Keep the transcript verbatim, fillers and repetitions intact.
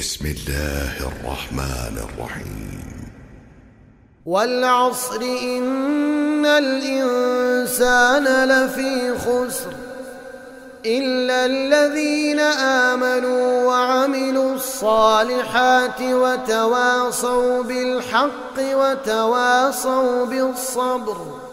بسم الله الرحمن الرحيم. والعصر إن الإنسان لفي خسر إلا الذين آمنوا وعملوا الصالحات وتواصوا بالحق وتواصوا بالصبر.